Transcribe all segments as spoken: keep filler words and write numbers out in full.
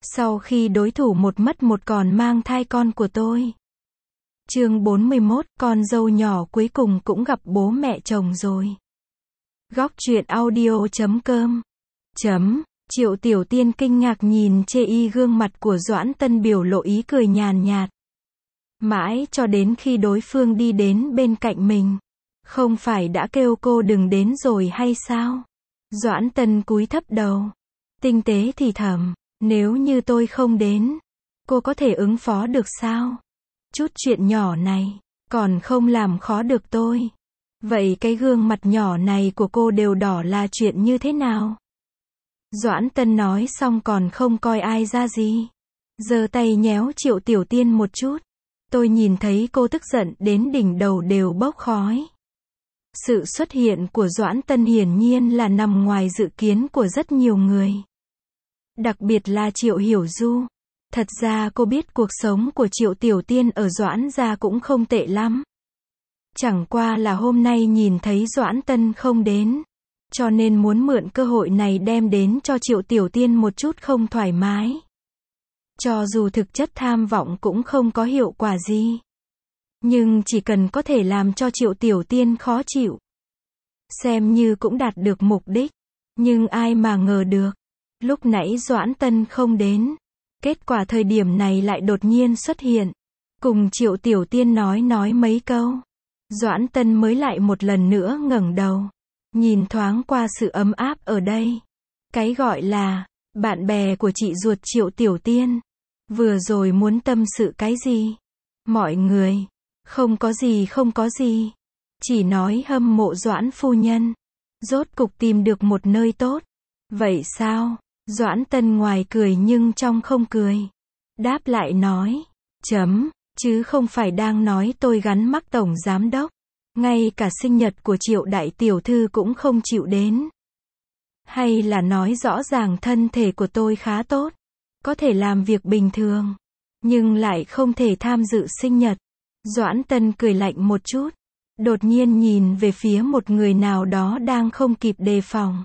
Sau khi đối thủ một mất một còn mang thai con của tôi. Chương bốn mươi mốt, con dâu nhỏ cuối cùng cũng gặp bố mẹ chồng rồi. Góc truyện audio chấm com chấm Triệu Tiểu Tiên kinh ngạc nhìn chê y gương mặt của Doãn Tân biểu lộ ý cười nhàn nhạt. Mãi cho đến khi đối phương đi đến bên cạnh mình. Không phải đã kêu cô đừng đến rồi hay sao? Doãn Tân cúi thấp đầu. Tinh tế thì thầm, nếu như tôi không đến, cô có thể ứng phó được sao? Chút chuyện nhỏ này, còn không làm khó được tôi. Vậy cái gương mặt nhỏ này của cô đều đỏ là chuyện như thế nào? Doãn Tân nói xong còn không coi ai ra gì. Giơ tay nhéo Triệu Tiểu Tiên một chút. Tôi nhìn thấy cô tức giận đến đỉnh đầu đều bốc khói. Sự xuất hiện của Doãn Tân hiển nhiên là nằm ngoài dự kiến của rất nhiều người. Đặc biệt là Triệu Hiểu Du. Thật ra cô biết cuộc sống của Triệu Tiểu Tiên ở Doãn gia cũng không tệ lắm. Chẳng qua là hôm nay nhìn thấy Doãn Tân không đến. Cho nên muốn mượn cơ hội này đem đến cho Triệu Tiểu Tiên một chút không thoải mái. Cho dù thực chất tham vọng cũng không có hiệu quả gì. Nhưng chỉ cần có thể làm cho Triệu Tiểu Tiên khó chịu. Xem như cũng đạt được mục đích. Nhưng ai mà ngờ được. Lúc nãy Doãn Tân không đến. Kết quả thời điểm này lại đột nhiên xuất hiện. Cùng Triệu Tiểu Tiên nói nói mấy câu. Doãn Tân mới lại một lần nữa ngẩng đầu. Nhìn thoáng qua sự ấm áp ở đây. Cái gọi là bạn bè của chị ruột Triệu Tiểu Tiên. Vừa rồi muốn tâm sự cái gì? Mọi người. Không có gì không có gì. Chỉ nói hâm mộ Doãn phu nhân. Rốt cục tìm được một nơi tốt. Vậy sao? Doãn Tân ngoài cười nhưng trong không cười. Đáp lại nói. Chấm. Chứ không phải đang nói tôi gắn mắc tổng giám đốc. Ngay cả sinh nhật của Triệu đại tiểu thư cũng không chịu đến. Hay là nói rõ ràng thân thể của tôi khá tốt. Có thể làm việc bình thường. Nhưng lại không thể tham dự sinh nhật. Doãn Tân cười lạnh một chút. Đột nhiên nhìn về phía một người nào đó đang không kịp đề phòng.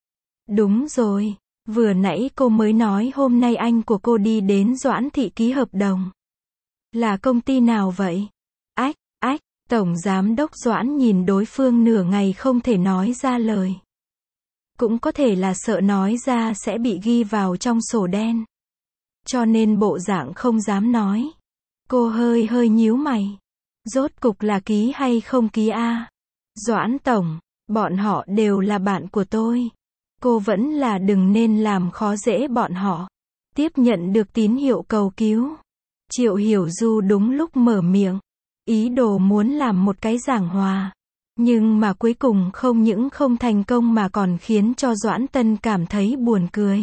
Đúng rồi. Vừa nãy cô mới nói hôm nay anh của cô đi đến Doãn thị ký hợp đồng. Là công ty nào vậy? Ách, ách, Tổng Giám đốc Doãn nhìn đối phương nửa ngày không thể nói ra lời. Cũng có thể là sợ nói ra sẽ bị ghi vào trong sổ đen. Cho nên bộ dạng không dám nói. Cô hơi hơi nhíu mày. Rốt cục là ký hay không ký a? Doãn Tổng, bọn họ đều là bạn của tôi. Cô vẫn là đừng nên làm khó dễ bọn họ. Tiếp nhận được tín hiệu cầu cứu. Triệu Hiểu Du đúng lúc mở miệng. Ý đồ muốn làm một cái giảng hòa. Nhưng mà cuối cùng không những không thành công mà còn khiến cho Doãn Tân cảm thấy buồn cười.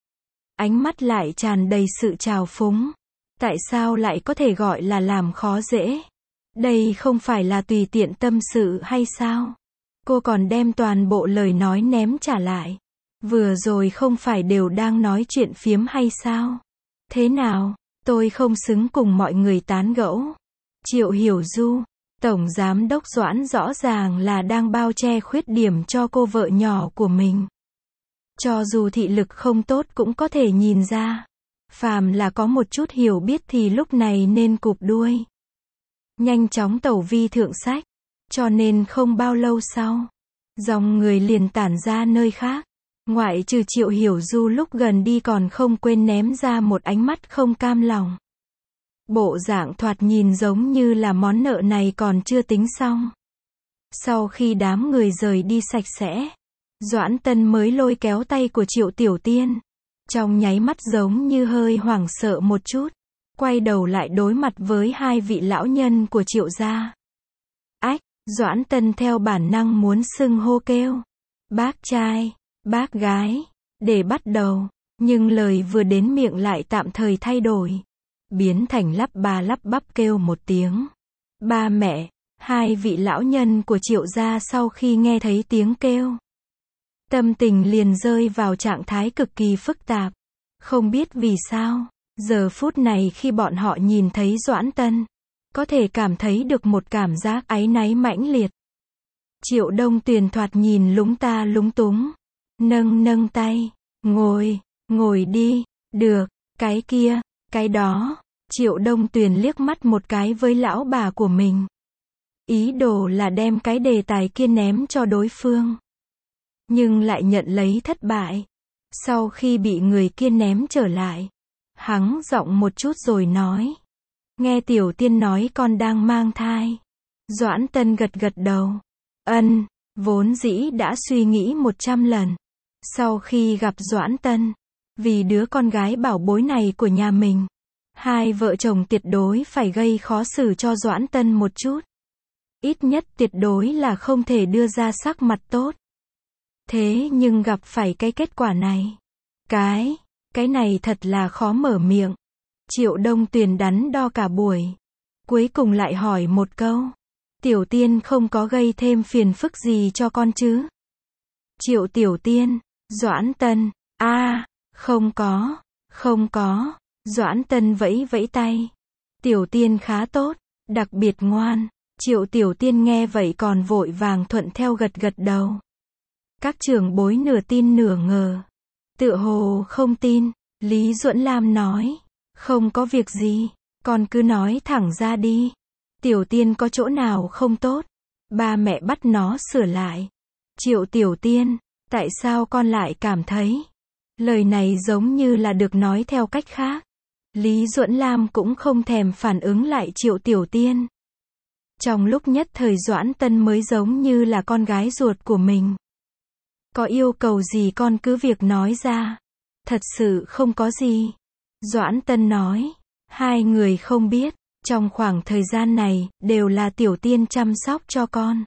Ánh mắt lại tràn đầy sự trào phúng. Tại sao lại có thể gọi là làm khó dễ? Đây không phải là tùy tiện tâm sự hay sao? Cô còn đem toàn bộ lời nói ném trả lại. Vừa rồi không phải đều đang nói chuyện phiếm hay sao? Thế nào? Tôi không xứng cùng mọi người tán gẫu. Triệu Hiểu Du, Tổng Giám đốc Doãn rõ ràng là đang bao che khuyết điểm cho cô vợ nhỏ của mình. Cho dù thị lực không tốt cũng có thể nhìn ra. Phàm là có một chút hiểu biết thì lúc này nên cụp đuôi. Nhanh chóng tẩu vi thượng sách. Cho nên không bao lâu sau. Dòng người liền tản ra nơi khác. Ngoại trừ Triệu Hiểu Du lúc gần đi còn không quên ném ra một ánh mắt không cam lòng. Bộ dạng thoạt nhìn giống như là món nợ này còn chưa tính xong. Sau khi đám người rời đi sạch sẽ, Doãn Tân mới lôi kéo tay của Triệu Tiểu Tiên. Trong nháy mắt giống như hơi hoảng sợ một chút. Quay đầu lại đối mặt với hai vị lão nhân của Triệu gia. Ách, Doãn Tân theo bản năng muốn xưng hô kêu. Bác trai, bác gái, để bắt đầu. Nhưng lời vừa đến miệng lại tạm thời thay đổi. Biến thành lắp ba lắp bắp kêu một tiếng. Ba mẹ, hai vị lão nhân của Triệu gia sau khi nghe thấy tiếng kêu. Tâm tình liền rơi vào trạng thái cực kỳ phức tạp. Không biết vì sao, giờ phút này khi bọn họ nhìn thấy Doãn Tân, có thể cảm thấy được một cảm giác áy náy mãnh liệt. Triệu Đông Tuyền thoạt nhìn lúng ta lúng túng. Nâng nâng tay, ngồi, ngồi đi, được. Cái kia, cái đó, Triệu Đông Tuyền liếc mắt một cái với lão bà của mình. Ý đồ là đem cái đề tài kia ném cho đối phương. Nhưng lại nhận lấy thất bại. Sau khi bị người kia ném trở lại, hắn giọng một chút rồi nói. Nghe Tiểu Tiên nói con đang mang thai. Doãn Tân gật gật đầu. Ân, vốn dĩ đã suy nghĩ một trăm lần. Sau khi gặp Doãn Tân, vì đứa con gái bảo bối này của nhà mình, hai vợ chồng tuyệt đối phải gây khó xử cho Doãn Tân một chút. Ít nhất tuyệt đối là không thể đưa ra sắc mặt tốt. Thế nhưng gặp phải cái kết quả này. Cái, cái này thật là khó mở miệng. Triệu Đông Tuyền đắn đo cả buổi. Cuối cùng lại hỏi một câu. Tiểu Tiên không có gây thêm phiền phức gì cho con chứ? Triệu Tiểu Tiên, Doãn Tân, a à, không có, không có. Doãn Tân vẫy vẫy tay. Tiểu Tiên khá tốt, đặc biệt ngoan. Triệu Tiểu Tiên nghe vậy còn vội vàng thuận theo gật gật đầu. Các trưởng bối nửa tin nửa ngờ. Tựa hồ không tin, Lý Duẫn Lam nói. Không có việc gì, con cứ nói thẳng ra đi. Tiểu Tiên có chỗ nào không tốt? Ba mẹ bắt nó sửa lại. Triệu Tiểu Tiên, tại sao con lại cảm thấy? Lời này giống như là được nói theo cách khác. Lý Duẫn Lam cũng không thèm phản ứng lại Triệu Tiểu Tiên. Trong lúc nhất thời Doãn Tân mới giống như là con gái ruột của mình. Có yêu cầu gì con cứ việc nói ra. Thật sự không có gì. Doãn Tân nói. Hai người không biết, trong khoảng thời gian này, đều là Tiểu Tiên chăm sóc cho con.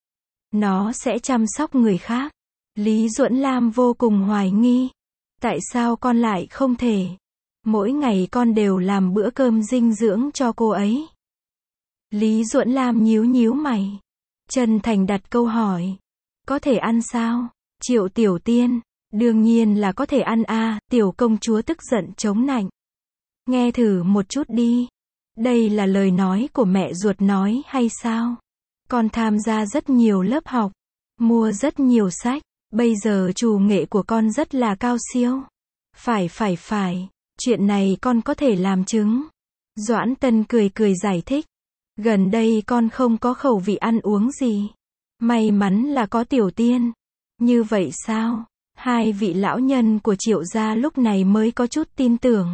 Nó sẽ chăm sóc người khác. Lý Duẫn Lam vô cùng hoài nghi. Tại sao con lại không thể? Mỗi ngày con đều làm bữa cơm dinh dưỡng cho cô ấy. Lý Duẫn Lam nhíu nhíu mày. Chân thành đặt câu hỏi. Có thể ăn sao? Triệu Tiểu Tiên. Đương nhiên là có thể ăn a. À, tiểu công chúa tức giận chống nạnh. Nghe thử một chút đi. Đây là lời nói của mẹ ruột nói hay sao? Con tham gia rất nhiều lớp học. Mua rất nhiều sách. Bây giờ trù nghệ của con rất là cao siêu. Phải phải phải. Chuyện này con có thể làm chứng. Doãn Tân cười cười giải thích. Gần đây con không có khẩu vị ăn uống gì. May mắn là có Tiểu Tiên. Như vậy sao? Hai vị lão nhân của Triệu gia lúc này mới có chút tin tưởng.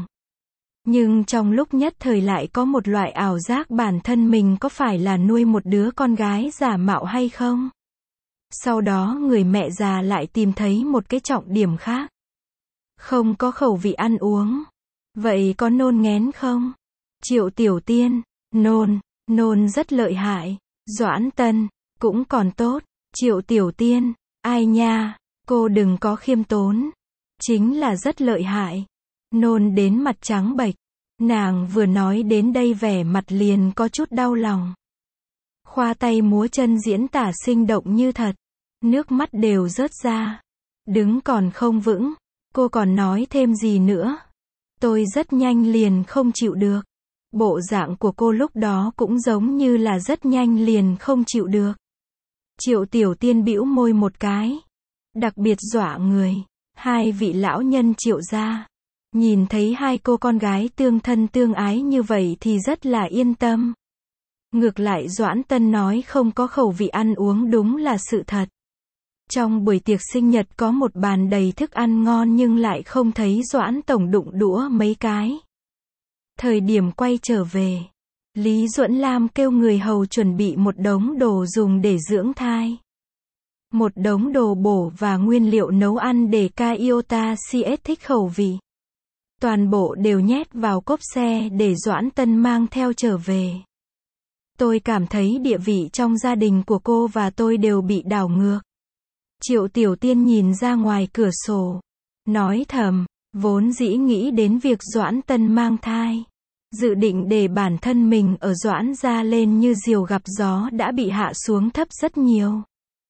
Nhưng trong lúc nhất thời lại có một loại ảo giác bản thân mình có phải là nuôi một đứa con gái giả mạo hay không? Sau đó người mẹ già lại tìm thấy một cái trọng điểm khác. Không có khẩu vị ăn uống. Vậy có nôn nghén không? Triệu Tiểu Tiên, nôn, nôn rất lợi hại. Doãn Tân, cũng còn tốt. Triệu Tiểu Tiên, ai nha, cô đừng có khiêm tốn. Chính là rất lợi hại. Nôn đến mặt trắng bệch. Nàng vừa nói đến đây vẻ mặt liền có chút đau lòng. Khoa tay múa chân diễn tả sinh động như thật. Nước mắt đều rớt ra. Đứng còn không vững. Cô còn nói thêm gì nữa? Tôi rất nhanh liền không chịu được. Bộ dạng của cô lúc đó cũng giống như là rất nhanh liền không chịu được. Triệu Tiểu Tiên bĩu môi một cái. Đặc biệt dọa người. Hai vị lão nhân Triệu gia. Nhìn thấy hai cô con gái tương thân tương ái như vậy thì rất là yên tâm. Ngược lại Doãn Tân nói không có khẩu vị ăn uống đúng là sự thật. Trong buổi tiệc sinh nhật có một bàn đầy thức ăn ngon nhưng lại không thấy Doãn Tổng đụng đũa mấy cái. Thời điểm quay trở về, Lý Duẫn Lam kêu người hầu chuẩn bị một đống đồ dùng để dưỡng thai. Một đống đồ bổ và nguyên liệu nấu ăn để Kaiota xê ét thích khẩu vị. Toàn bộ đều nhét vào cốp xe để Doãn Tân mang theo trở về. Tôi cảm thấy địa vị trong gia đình của cô và tôi đều bị đảo ngược. Triệu Tiểu Tiên nhìn ra ngoài cửa sổ. Nói thầm, vốn dĩ nghĩ đến việc Doãn Tân mang thai. Dự định để bản thân mình ở Doãn gia lên như diều gặp gió đã bị hạ xuống thấp rất nhiều.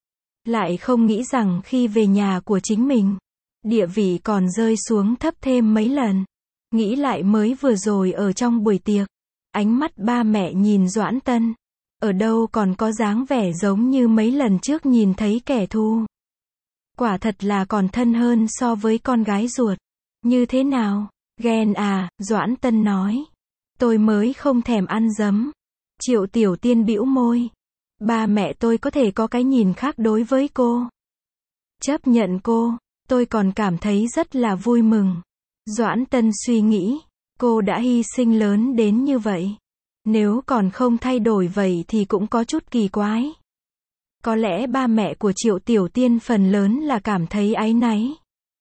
Lại không nghĩ rằng khi về nhà của chính mình, địa vị còn rơi xuống thấp thêm mấy lần. Nghĩ lại mới vừa rồi ở trong buổi tiệc, ánh mắt ba mẹ nhìn Doãn Tân, ở đâu còn có dáng vẻ giống như mấy lần trước nhìn thấy kẻ thù. Quả thật là còn thân hơn so với con gái ruột. Như thế nào? Ghen à, Doãn Tân nói. Tôi mới không thèm ăn dấm. Triệu Tiểu Tiên bĩu môi. Ba mẹ tôi có thể có cái nhìn khác đối với cô. Chấp nhận cô, tôi còn cảm thấy rất là vui mừng. Doãn Tân suy nghĩ, cô đã hy sinh lớn đến như vậy. Nếu còn không thay đổi vậy thì cũng có chút kỳ quái. Có lẽ ba mẹ của Triệu Tiểu Tiên phần lớn là cảm thấy áy náy.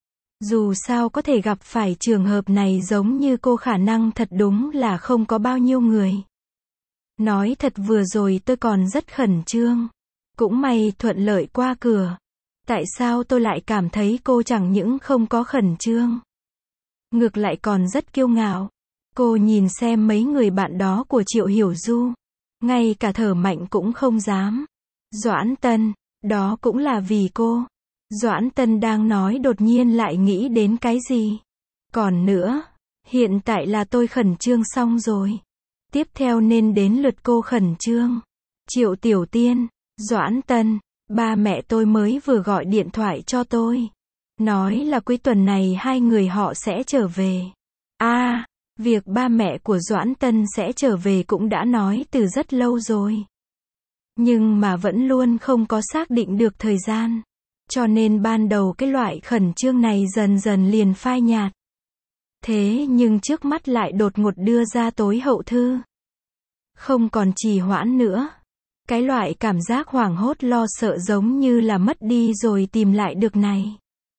Dù sao có thể gặp phải trường hợp này giống như cô khả năng thật đúng là không có bao nhiêu người. Nói thật vừa rồi tôi còn rất khẩn trương. Cũng may thuận lợi qua cửa. Tại sao tôi lại cảm thấy cô chẳng những không có khẩn trương, ngược lại còn rất kiêu ngạo. Cô nhìn xem mấy người bạn đó của Triệu Hiểu Du. Ngay cả thở mạnh cũng không dám. Doãn Tân, đó cũng là vì cô. Doãn Tân đang nói đột nhiên lại nghĩ đến cái gì. Còn nữa, hiện tại là tôi khẩn trương xong rồi. Tiếp theo nên đến lượt cô khẩn trương. Triệu Tiểu Tiên, Doãn Tân, ba mẹ tôi mới vừa gọi điện thoại cho tôi. Nói là cuối tuần này hai người họ sẽ trở về. À, việc ba mẹ của Doãn Tân sẽ trở về cũng đã nói từ rất lâu rồi. Nhưng mà vẫn luôn không có xác định được thời gian. Cho nên ban đầu cái loại khẩn trương này dần dần liền phai nhạt. Thế nhưng trước mắt lại đột ngột đưa ra tối hậu thư. Không còn trì hoãn nữa. Cái loại cảm giác hoảng hốt lo sợ giống như là mất đi rồi tìm lại được này.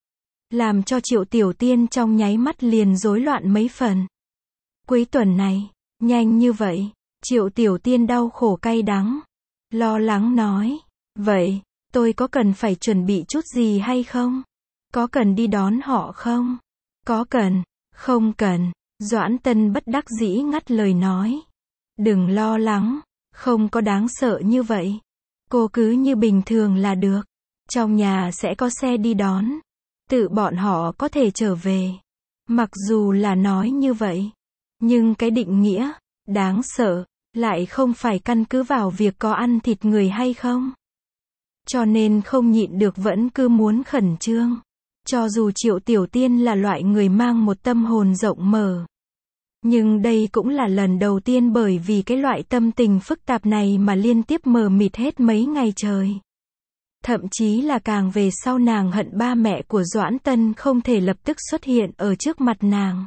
Làm cho Triệu Tiểu Tiên trong nháy mắt liền rối loạn mấy phần. Cuối tuần này, nhanh như vậy, Triệu Tiểu Tiên đau khổ cay đắng. Lo lắng nói, vậy, tôi có cần phải chuẩn bị chút gì hay không? Có cần đi đón họ không? Có cần, không cần. Doãn Tân bất đắc dĩ ngắt lời nói. Đừng lo lắng, không có đáng sợ như vậy. Cô cứ như bình thường là được. Trong nhà sẽ có xe đi đón. Tự bọn họ có thể trở về. Mặc dù là nói như vậy, nhưng cái định nghĩa đáng sợ lại không phải căn cứ vào việc có ăn thịt người hay không. Cho nên không nhịn được vẫn cứ muốn khẩn trương. Cho dù Triệu Tiểu Tiên là loại người mang một tâm hồn rộng mở. Nhưng đây cũng là lần đầu tiên bởi vì cái loại tâm tình phức tạp này mà liên tiếp mờ mịt hết mấy ngày trời. Thậm chí là càng về sau nàng hận ba mẹ của Doãn Tân không thể lập tức xuất hiện ở trước mặt nàng.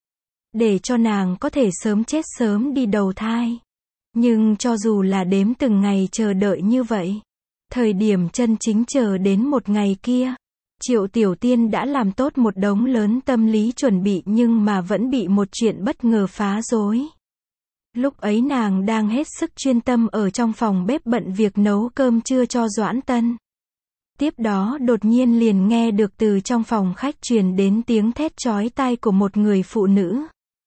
Để cho nàng có thể sớm chết sớm đi đầu thai. Nhưng cho dù là đếm từng ngày chờ đợi như vậy, thời điểm chân chính chờ đến một ngày kia, Triệu Tiểu Tiên đã làm tốt một đống lớn tâm lý chuẩn bị nhưng mà vẫn bị một chuyện bất ngờ phá rối. Lúc ấy nàng đang hết sức chuyên tâm ở trong phòng bếp bận việc nấu cơm trưa cho Doãn Tân. Tiếp đó đột nhiên liền nghe được từ trong phòng khách truyền đến tiếng thét chói tai của một người phụ nữ.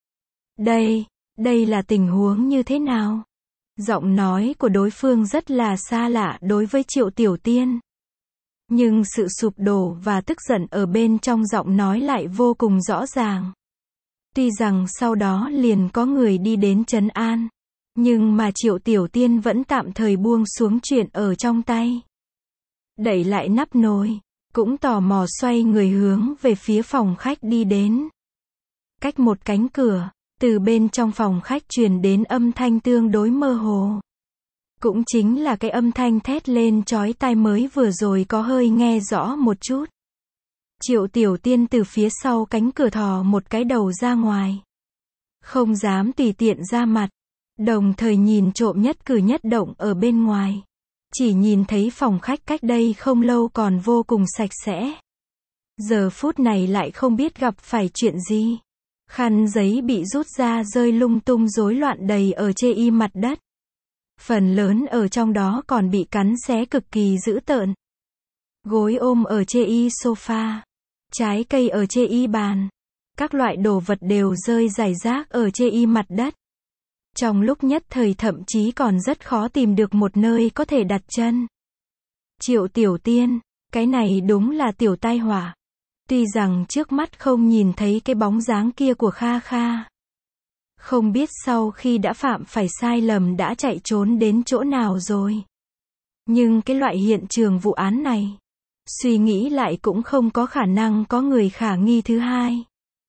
Đây, đây là tình huống như thế nào? Giọng nói của đối phương rất là xa lạ đối với Triệu Tiểu Tiên. Nhưng sự sụp đổ và tức giận ở bên trong giọng nói lại vô cùng rõ ràng. Tuy rằng sau đó liền có người đi đến trấn an, nhưng mà Triệu Tiểu Tiên vẫn tạm thời buông xuống chuyện ở trong tay. Đẩy lại nắp nồi, cũng tò mò xoay người hướng về phía phòng khách đi đến. Cách một cánh cửa, từ bên trong phòng khách truyền đến âm thanh tương đối mơ hồ. Cũng chính là cái âm thanh thét lên chói tai mới vừa rồi có hơi nghe rõ một chút. Triệu Tiểu Tiên từ phía sau cánh cửa thò một cái đầu ra ngoài. Không dám tùy tiện ra mặt. Đồng thời nhìn trộm nhất cử nhất động ở bên ngoài. Chỉ nhìn thấy phòng khách cách đây không lâu còn vô cùng sạch sẽ. Giờ phút này lại không biết gặp phải chuyện gì. Khăn giấy bị rút ra rơi lung tung rối loạn đầy ở chê y mặt đất. Phần lớn ở trong đó còn bị cắn xé cực kỳ dữ tợn. Gối ôm ở chê y sofa. Trái cây ở chê y bàn. Các loại đồ vật đều rơi rải rác ở chê y mặt đất. Trong lúc nhất thời thậm chí còn rất khó tìm được một nơi có thể đặt chân. Triệu Tiểu Tiên, cái này đúng là tiểu tai họa. Tuy rằng trước mắt không nhìn thấy cái bóng dáng kia của Kha Kha. Không biết sau khi đã phạm phải sai lầm đã chạy trốn đến chỗ nào rồi. Nhưng cái loại hiện trường vụ án này, suy nghĩ lại cũng không có khả năng có người khả nghi thứ hai.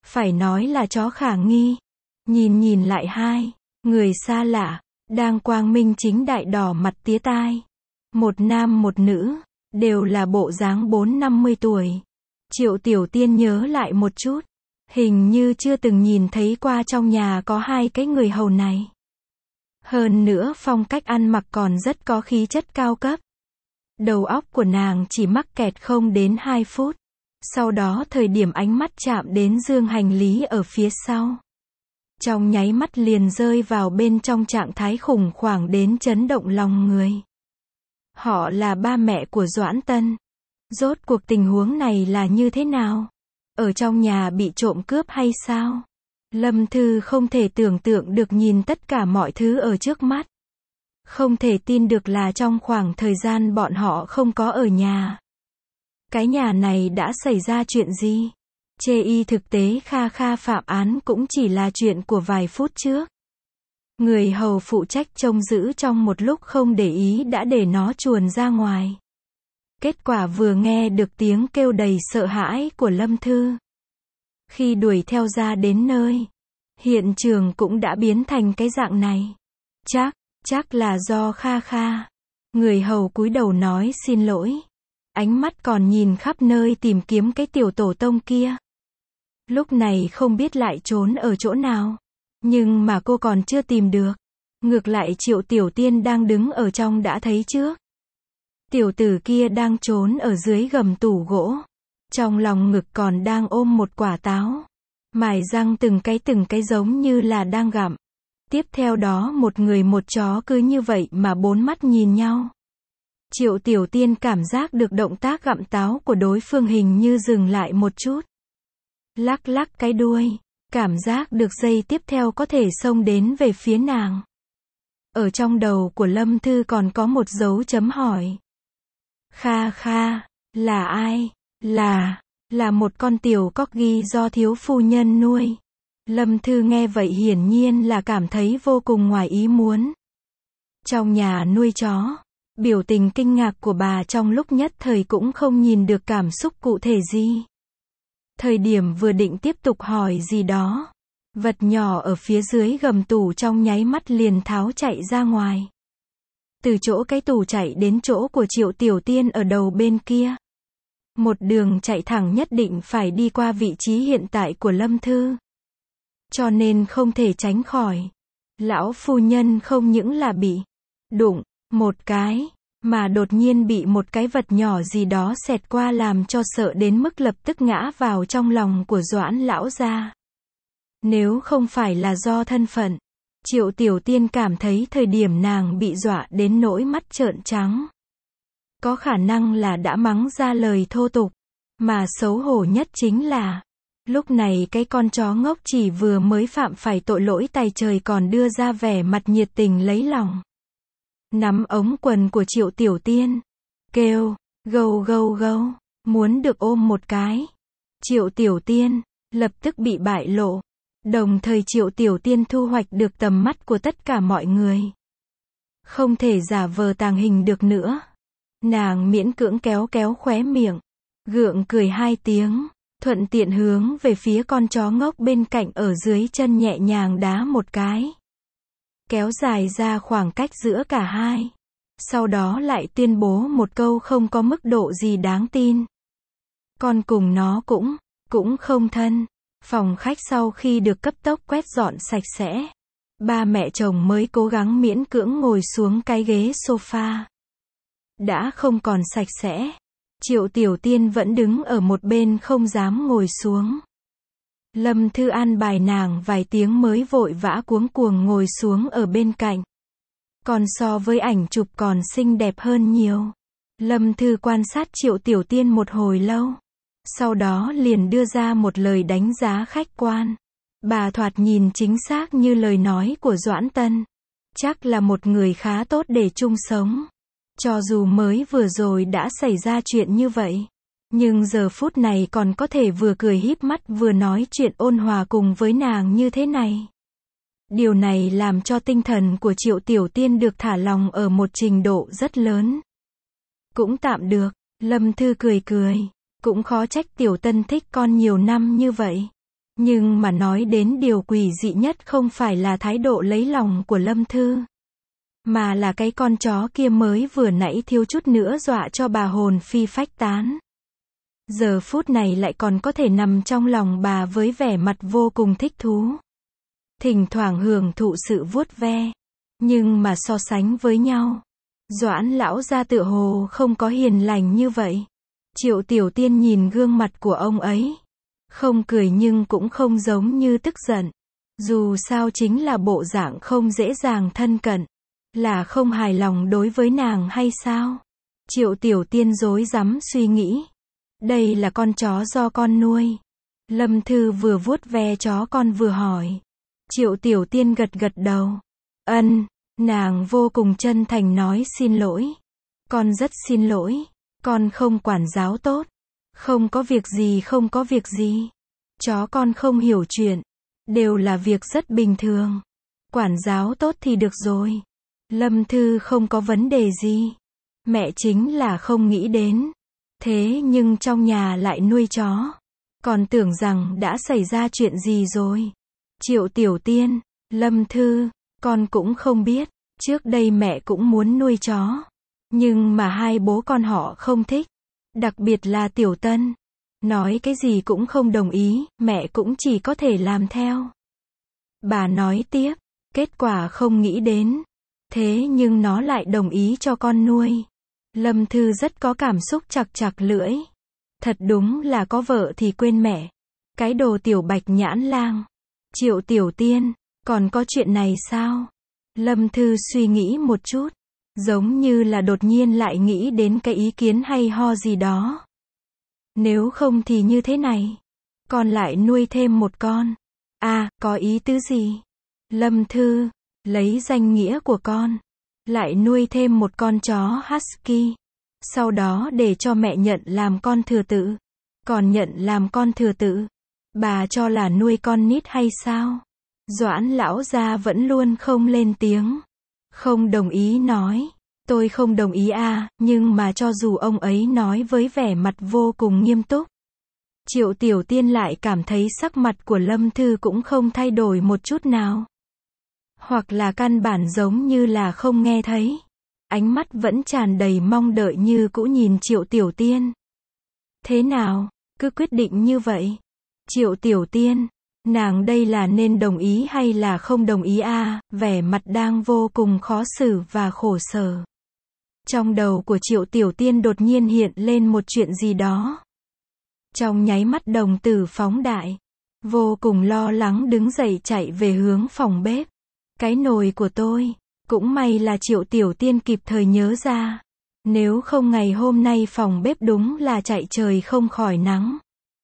Phải nói là chó khả nghi. Nhìn nhìn lại hai người xa lạ, đang quang minh chính đại đỏ mặt tía tai. Một nam một nữ, đều là bộ dáng bốn năm mươi tuổi. Triệu Tiểu Tiên nhớ lại một chút. Hình như chưa từng nhìn thấy qua trong nhà có hai cái người hầu này. Hơn nữa phong cách ăn mặc còn rất có khí chất cao cấp. Đầu óc của nàng chỉ mắc kẹt không đến hai phút. Sau đó thời điểm ánh mắt chạm đến dương hành lý ở phía sau. Trong nháy mắt liền rơi vào bên trong trạng thái khủng hoảng đến chấn động lòng người. Họ là ba mẹ của Doãn Tân. Rốt cuộc tình huống này là như thế nào? Ở trong nhà bị trộm cướp hay sao? Lâm Thư không thể tưởng tượng được nhìn tất cả mọi thứ ở trước mắt. Không thể tin được là trong khoảng thời gian bọn họ không có ở nhà. Cái nhà này đã xảy ra chuyện gì? Chê y thực tế Kha Kha phạm án cũng chỉ là chuyện của vài phút trước. Người hầu phụ trách trông giữ trong một lúc không để ý đã để nó chuồn ra ngoài. Kết quả vừa nghe được tiếng kêu đầy sợ hãi của Lâm Thư. Khi đuổi theo ra đến nơi, hiện trường cũng đã biến thành cái dạng này. Chắc, chắc là do Kha Kha. Người hầu cúi đầu nói xin lỗi. Ánh mắt còn nhìn khắp nơi tìm kiếm cái tiểu tổ tông kia. Lúc này không biết lại trốn ở chỗ nào. Nhưng mà cô còn chưa tìm được. Ngược lại Triệu Tiểu Tiên đang đứng ở trong đã thấy trước. Tiểu tử kia đang trốn ở dưới gầm tủ gỗ. Trong lòng ngực còn đang ôm một quả táo. Mài răng từng cái từng cái giống như là đang gặm. Tiếp theo đó một người một chó cứ như vậy mà bốn mắt nhìn nhau. Triệu Tiểu Tiên cảm giác được động tác gặm táo của đối phương hình như dừng lại một chút. Lắc lắc cái đuôi. Cảm giác được giây tiếp theo có thể xông đến về phía nàng. Ở trong đầu của Lâm Thư còn có một dấu chấm hỏi. Kha Kha, là ai? Là, là một con tiểu corgi do thiếu phu nhân nuôi. Lâm Thư nghe vậy hiển nhiên là cảm thấy vô cùng ngoài ý muốn. Trong nhà nuôi chó, biểu tình kinh ngạc của bà trong lúc nhất thời cũng không nhìn được cảm xúc cụ thể gì. Thời điểm vừa định tiếp tục hỏi gì đó, vật nhỏ ở phía dưới gầm tủ trong nháy mắt liền tháo chạy ra ngoài. Từ chỗ cái tủ chạy đến chỗ của Triệu Tiểu Tiên ở đầu bên kia. Một đường chạy thẳng nhất định phải đi qua vị trí hiện tại của Lâm Thư. Cho nên không thể tránh khỏi. Lão phu nhân không những là bị đụng một cái, mà đột nhiên bị một cái vật nhỏ gì đó xẹt qua làm cho sợ đến mức lập tức ngã vào trong lòng của Doãn lão gia. Nếu không phải là do thân phận, Triệu Tiểu Tiên cảm thấy thời điểm nàng bị dọa đến nỗi mắt trợn trắng. Có khả năng là đã mắng ra lời thô tục, mà xấu hổ nhất chính là, lúc này cái con chó ngốc chỉ vừa mới phạm phải tội lỗi tày trời còn đưa ra vẻ mặt nhiệt tình lấy lòng. Nắm ống quần của Triệu Tiểu Tiên, kêu, gâu gâu gâu, muốn được ôm một cái. Triệu Tiểu Tiên, lập tức bị bại lộ. Đồng thời Triệu Tiểu Tiên thu hoạch được tầm mắt của tất cả mọi người. Không thể giả vờ tàng hình được nữa. Nàng miễn cưỡng kéo kéo khóe miệng, gượng cười hai tiếng, thuận tiện hướng về phía con chó ngốc bên cạnh ở dưới chân nhẹ nhàng đá một cái. Kéo dài ra khoảng cách giữa cả hai. Sau đó lại tuyên bố một câu không có mức độ gì đáng tin. Con cùng nó cũng, cũng không thân. Phòng khách sau khi được cấp tốc quét dọn sạch sẽ, ba mẹ chồng mới cố gắng miễn cưỡng ngồi xuống cái ghế sofa. Đã không còn sạch sẽ, Triệu Tiểu Tiên vẫn đứng ở một bên không dám ngồi xuống. Lâm Thư an bài nàng vài tiếng mới vội vã cuống cuồng ngồi xuống ở bên cạnh. Còn so với ảnh chụp còn xinh đẹp hơn nhiều. Lâm Thư quan sát Triệu Tiểu Tiên một hồi lâu. Sau đó liền đưa ra một lời đánh giá khách quan. Bà thoạt nhìn chính xác như lời nói của Doãn Tân. Chắc là một người khá tốt để chung sống. Cho dù mới vừa rồi đã xảy ra chuyện như vậy, nhưng giờ phút này còn có thể vừa cười híp mắt vừa nói chuyện ôn hòa cùng với nàng như thế này. Điều này làm cho tinh thần của Triệu Tiểu Tiên được thả lòng ở một trình độ rất lớn. Cũng tạm được, Lâm Thư cười cười. Cũng khó trách Tiểu Tân thích con nhiều năm như vậy. Nhưng mà nói đến điều quỷ dị nhất không phải là thái độ lấy lòng của Lâm Thư, mà là cái con chó kia mới vừa nãy thiếu chút nữa dọa cho bà hồn phi phách tán. Giờ phút này lại còn có thể nằm trong lòng bà với vẻ mặt vô cùng thích thú. Thỉnh thoảng hưởng thụ sự vuốt ve. Nhưng mà so sánh với nhau, Doãn lão gia tựa hồ không có hiền lành như vậy. Triệu Tiểu Tiên nhìn gương mặt của ông ấy, không cười nhưng cũng không giống như tức giận. Dù sao chính là bộ dạng không dễ dàng thân cận. Là không hài lòng đối với nàng hay sao? Triệu Tiểu Tiên rối rắm suy nghĩ. Đây là con chó do con nuôi. Lâm Thư vừa vuốt ve chó con vừa hỏi. Triệu Tiểu Tiên gật gật đầu. Ân, nàng vô cùng chân thành nói xin lỗi. Con rất xin lỗi. Con không quản giáo tốt. Không có việc gì không có việc gì. Chó con không hiểu chuyện. Đều là việc rất bình thường. Quản giáo tốt thì được rồi. Lâm Thư không có vấn đề gì. Mẹ chính là không nghĩ đến. Thế nhưng trong nhà lại nuôi chó. Còn tưởng rằng đã xảy ra chuyện gì rồi. Triệu Tiểu Tiên, Lâm Thư, con cũng không biết. Trước đây mẹ cũng muốn nuôi chó. Nhưng mà hai bố con họ không thích. Đặc biệt là Tiểu Tân. Nói cái gì cũng không đồng ý, mẹ cũng chỉ có thể làm theo. Bà nói tiếp, kết quả không nghĩ đến. Thế nhưng nó lại đồng ý cho con nuôi. Lâm Thư rất có cảm xúc chặt chặt lưỡi. Thật đúng là có vợ thì quên mẹ. Cái đồ tiểu bạch nhãn lang. Triệu Tiểu Tiên, còn có chuyện này sao? Lâm Thư suy nghĩ một chút. Giống như là đột nhiên lại nghĩ đến cái ý kiến hay ho gì đó. Nếu không thì như thế này. Con lại nuôi thêm một con. À, có ý tứ gì? Lâm Thư, lấy danh nghĩa của con. Lại nuôi thêm một con chó husky. Sau đó để cho mẹ nhận làm con thừa tự. Còn nhận làm con thừa tự. Bà cho là nuôi con nít hay sao? Doãn lão gia vẫn luôn không lên tiếng. Không đồng ý nói. Tôi không đồng ý à, nhưng mà cho dù ông ấy nói với vẻ mặt vô cùng nghiêm túc. Triệu Tiểu Tiên lại cảm thấy sắc mặt của Lâm Thư cũng không thay đổi một chút nào. Hoặc là căn bản giống như là không nghe thấy. Ánh mắt vẫn tràn đầy mong đợi như cũ nhìn Triệu Tiểu Tiên. Thế nào, cứ quyết định như vậy. Triệu Tiểu Tiên, nàng đây là nên đồng ý hay là không đồng ý à, vẻ mặt đang vô cùng khó xử và khổ sở. Trong đầu của Triệu Tiểu Tiên đột nhiên hiện lên một chuyện gì đó. Trong nháy mắt đồng tử phóng đại. Vô cùng lo lắng đứng dậy chạy về hướng phòng bếp. Cái nồi của tôi. Cũng may là Triệu Tiểu Tiên kịp thời nhớ ra. Nếu không ngày hôm nay phòng bếp đúng là chạy trời không khỏi nắng.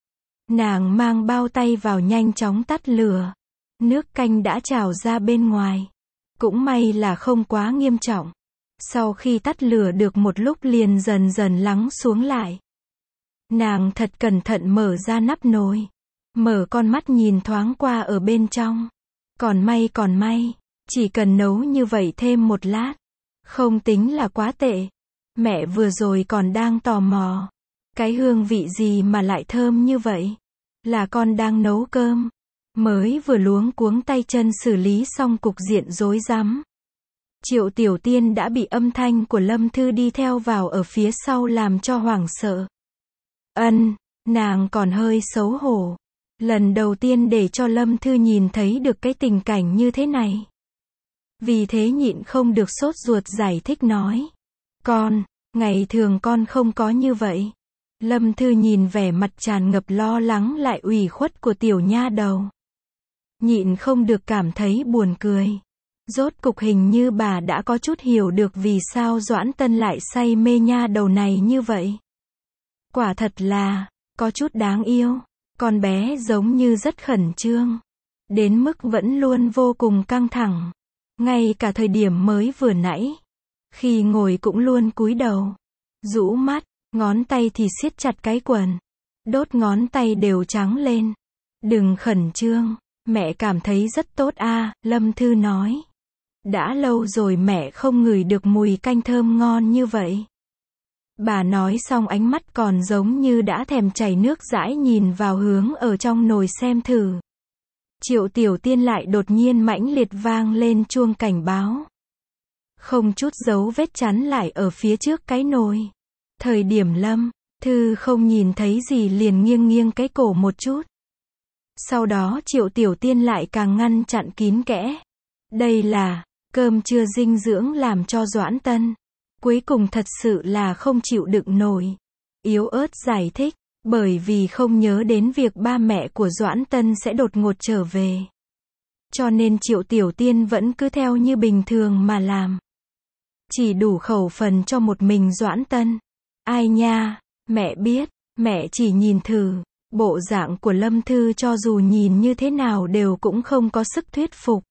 Nàng mang bao tay vào nhanh chóng tắt lửa. Nước canh đã trào ra bên ngoài. Cũng may là không quá nghiêm trọng. Sau khi tắt lửa được một lúc liền dần dần lắng xuống lại. Nàng thật cẩn thận mở ra nắp nồi. Mở con mắt nhìn thoáng qua ở bên trong. Còn may còn may. Chỉ cần nấu như vậy thêm một lát. Không tính là quá tệ. Mẹ vừa rồi còn đang tò mò. Cái hương vị gì mà lại thơm như vậy? Là con đang nấu cơm. Mới vừa luống cuống tay chân xử lý xong cục diện rối rắm. Triệu Tiểu Tiên đã bị âm thanh của Lâm Thư đi theo vào ở phía sau làm cho hoảng sợ. Ân, nàng còn hơi xấu hổ. Lần đầu tiên để cho Lâm Thư nhìn thấy được cái tình cảnh như thế này. Vì thế nhịn không được sốt ruột giải thích nói. Con, ngày thường con không có như vậy. Lâm Thư nhìn vẻ mặt tràn ngập lo lắng lại ủy khuất của tiểu nha đầu. Nhịn không được cảm thấy buồn cười. Rốt cục hình như bà đã có chút hiểu được vì sao Doãn Tân lại say mê nha đầu này như vậy. Quả thật là, có chút đáng yêu. Con bé giống như rất khẩn trương. Đến mức vẫn luôn vô cùng căng thẳng. Ngay cả thời điểm mới vừa nãy. Khi ngồi cũng luôn cúi đầu. Rũ mắt, ngón tay thì siết chặt cái quần. Đốt ngón tay đều trắng lên. Đừng khẩn trương, mẹ cảm thấy rất tốt a, Lâm Thư nói. Đã lâu rồi mẹ không ngửi được mùi canh thơm ngon như vậy. Bà nói xong ánh mắt còn giống như đã thèm chảy nước dãi nhìn vào hướng ở trong nồi xem thử. Triệu Tiểu Tiên lại đột nhiên mãnh liệt vang lên chuông cảnh báo. Không chút dấu vết chắn lại ở phía trước cái nồi. Thời điểm Lâm Thư không nhìn thấy gì liền nghiêng nghiêng cái cổ một chút. Sau đó Triệu Tiểu Tiên lại càng ngăn chặn kín kẽ. Đây là cơm trưa dinh dưỡng làm cho Doãn Tân. Cuối cùng thật sự là không chịu đựng nổi. Yếu ớt giải thích, bởi vì không nhớ đến việc ba mẹ của Doãn Tân sẽ đột ngột trở về. Cho nên Triệu Tiểu Tiên vẫn cứ theo như bình thường mà làm. Chỉ đủ khẩu phần cho một mình Doãn Tân. Ai nha, mẹ biết, mẹ chỉ nhìn thử. Bộ dạng của Lâm Thư cho dù nhìn như thế nào đều cũng không có sức thuyết phục.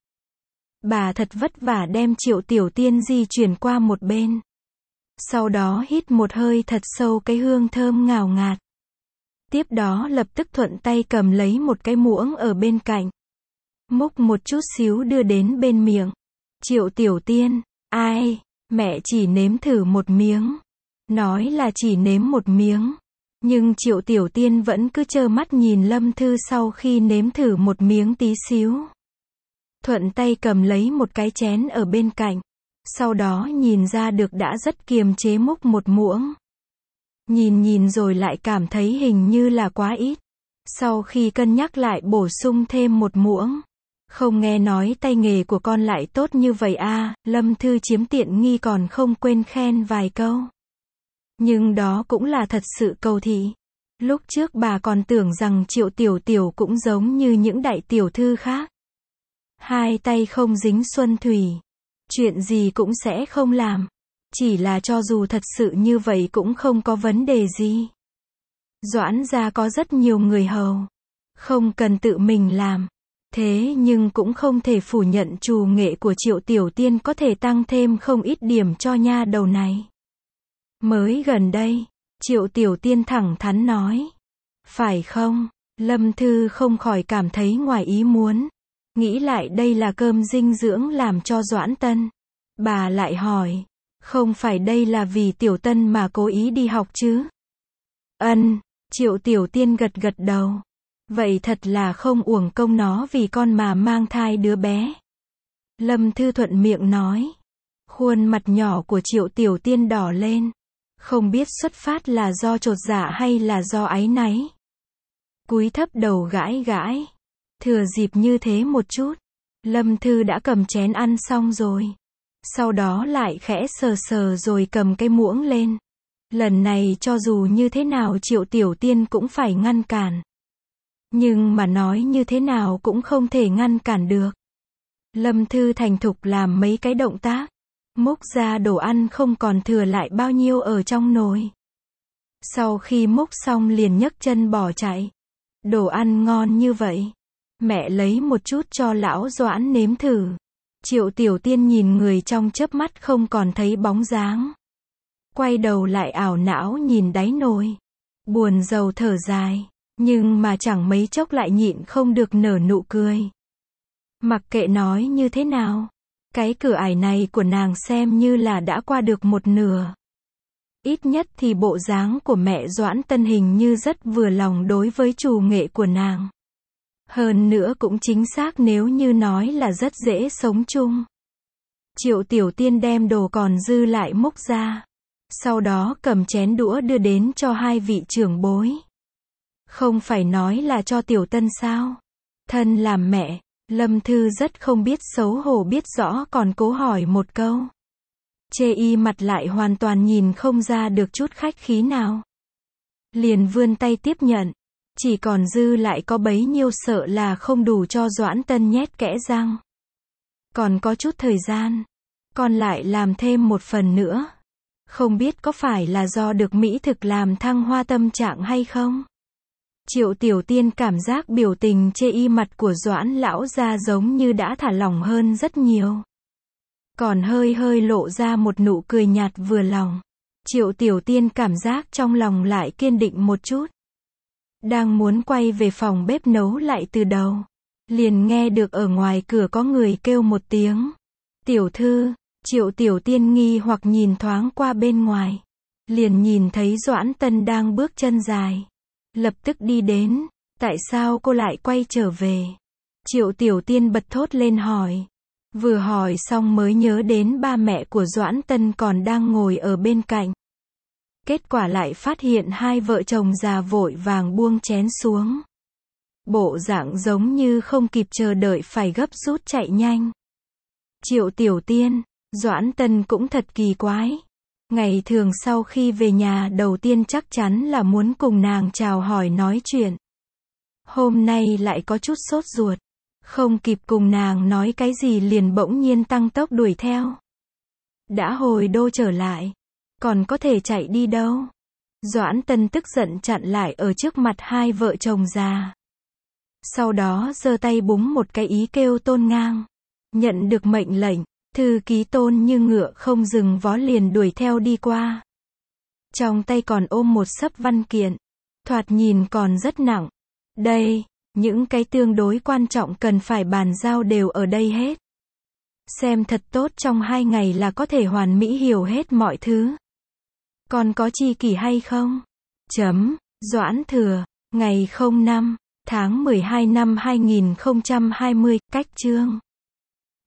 Bà thật vất vả đem Triệu Tiểu Tiên di chuyển qua một bên. Sau đó hít một hơi thật sâu cái hương thơm ngào ngạt. Tiếp đó lập tức thuận tay cầm lấy một cái muỗng ở bên cạnh. Múc một chút xíu đưa đến bên miệng. Triệu Tiểu Tiên, ai, mẹ chỉ nếm thử một miếng. Nói là chỉ nếm một miếng. Nhưng Triệu Tiểu Tiên vẫn cứ trơ mắt nhìn Lâm Thư sau khi nếm thử một miếng tí xíu. Thuận tay cầm lấy một cái chén ở bên cạnh. Sau đó nhìn ra được đã rất kiềm chế múc một muỗng. Nhìn nhìn rồi lại cảm thấy hình như là quá ít. Sau khi cân nhắc lại bổ sung thêm một muỗng. Không nghe nói tay nghề của con lại tốt như vậy à, Lâm Thư chiếm tiện nghi còn không quên khen vài câu. Nhưng đó cũng là thật sự cầu thị. Lúc trước bà còn tưởng rằng Triệu Tiểu Tiểu cũng giống như những đại tiểu thư khác. Hai tay không dính xuân thủy. Chuyện gì cũng sẽ không làm. Chỉ là cho dù thật sự như vậy cũng không có vấn đề gì. Doãn gia có rất nhiều người hầu. Không cần tự mình làm. Thế nhưng cũng không thể phủ nhận trù nghệ của Triệu Tiểu Tiên có thể tăng thêm không ít điểm cho nha đầu này. Mới gần đây, Triệu Tiểu Tiên thẳng thắn nói. Phải không? Lâm Thư không khỏi cảm thấy ngoài ý muốn. Nghĩ lại đây là cơm dinh dưỡng làm cho Doãn Tân. Bà lại hỏi. Không phải đây là vì Tiểu Tân mà cố ý đi học chứ? Ân, Triệu Tiểu Tiên gật gật đầu. Vậy thật là không uổng công nó vì con mà mang thai đứa bé. Lâm Thư thuận miệng nói. Khuôn mặt nhỏ của Triệu Tiểu Tiên đỏ lên. Không biết xuất phát là do chột dạ hay là do áy náy. Cúi thấp đầu gãi gãi. Thừa dịp như thế một chút. Lâm Thư đã cầm chén ăn xong rồi. Sau đó lại khẽ sờ sờ rồi cầm cái muỗng lên. Lần này cho dù như thế nào Triệu Tiểu Tiên cũng phải ngăn cản. Nhưng mà nói như thế nào cũng không thể ngăn cản được. Lâm Thư thành thục làm mấy cái động tác. Múc ra đồ ăn không còn thừa lại bao nhiêu ở trong nồi. Sau khi múc xong liền nhấc chân bỏ chạy. Đồ ăn ngon như vậy. Mẹ lấy một chút cho lão Doãn nếm thử. Triệu Tiểu Tiên nhìn người trong chớp mắt không còn thấy bóng dáng. Quay đầu lại ảo não nhìn đáy nồi. Buồn rầu thở dài. Nhưng mà chẳng mấy chốc lại nhịn không được nở nụ cười. Mặc kệ nói như thế nào. Cái cửa ải này của nàng xem như là đã qua được một nửa. Ít nhất thì bộ dáng của mẹ Doãn Tân hình như rất vừa lòng đối với trù nghệ của nàng. Hơn nữa cũng chính xác nếu như nói là rất dễ sống chung. Triệu Tiểu Tiên đem đồ còn dư lại múc ra. Sau đó cầm chén đũa đưa đến cho hai vị trưởng bối. Không phải nói là cho Tiểu Tân sao? Thân làm mẹ, Lâm Thư rất không biết xấu hổ biết rõ còn cố hỏi một câu. Chê y mặt lại hoàn toàn nhìn không ra được chút khách khí nào. Liền vươn tay tiếp nhận. Chỉ còn dư lại có bấy nhiêu sợ là không đủ cho Doãn Tân nhét kẽ răng. Còn có chút thời gian. Còn lại làm thêm một phần nữa. Không biết có phải là do được mỹ thực làm thăng hoa tâm trạng hay không? Triệu Tiểu Tiên cảm giác biểu tình chê y mặt của Doãn lão gia giống như đã thả lỏng hơn rất nhiều. Còn hơi hơi lộ ra một nụ cười nhạt vừa lòng. Triệu Tiểu Tiên cảm giác trong lòng lại kiên định một chút. Đang muốn quay về phòng bếp nấu lại từ đầu. Liền nghe được ở ngoài cửa có người kêu một tiếng. Tiểu thư, Triệu Tiểu Tiên nghi hoặc nhìn thoáng qua bên ngoài. liền nhìn thấy Doãn Tân đang bước chân dài. Lập tức đi đến. Tại sao cô lại quay trở về? Triệu Tiểu Tiên bật thốt lên hỏi. Vừa hỏi xong mới nhớ đến ba mẹ của Doãn Tân còn đang ngồi ở bên cạnh. Kết quả lại phát hiện hai vợ chồng già vội vàng buông chén xuống. Bộ dạng giống như không kịp chờ đợi phải gấp rút chạy nhanh. Triệu Tiểu Tiên, Doãn Tân cũng thật kỳ quái. Ngày thường sau khi về nhà đầu tiên chắc chắn là muốn cùng nàng chào hỏi nói chuyện. Hôm nay lại có chút sốt ruột. Không kịp cùng nàng nói cái gì liền bỗng nhiên tăng tốc đuổi theo. Đã hồi đô trở lại. Còn có thể chạy đi đâu? Doãn Tân tức giận chặn lại ở trước mặt hai vợ chồng già. Sau đó giơ tay búng một cái ý kêu Tôn Ngang. Nhận được mệnh lệnh, thư ký Tôn như ngựa không dừng vó liền đuổi theo đi qua. Trong tay còn ôm một xấp văn kiện. Thoạt nhìn còn rất nặng. Đây, những cái tương đối quan trọng cần phải bàn giao đều ở đây hết. Xem thật tốt trong hai ngày là có thể hoàn mỹ hiểu hết mọi thứ. Còn có chi kỷ hay không? Chấm, Doãn Thừa, ngày không năm, tháng mười hai năm hai nghìn không trăm hai mươi, cách chương.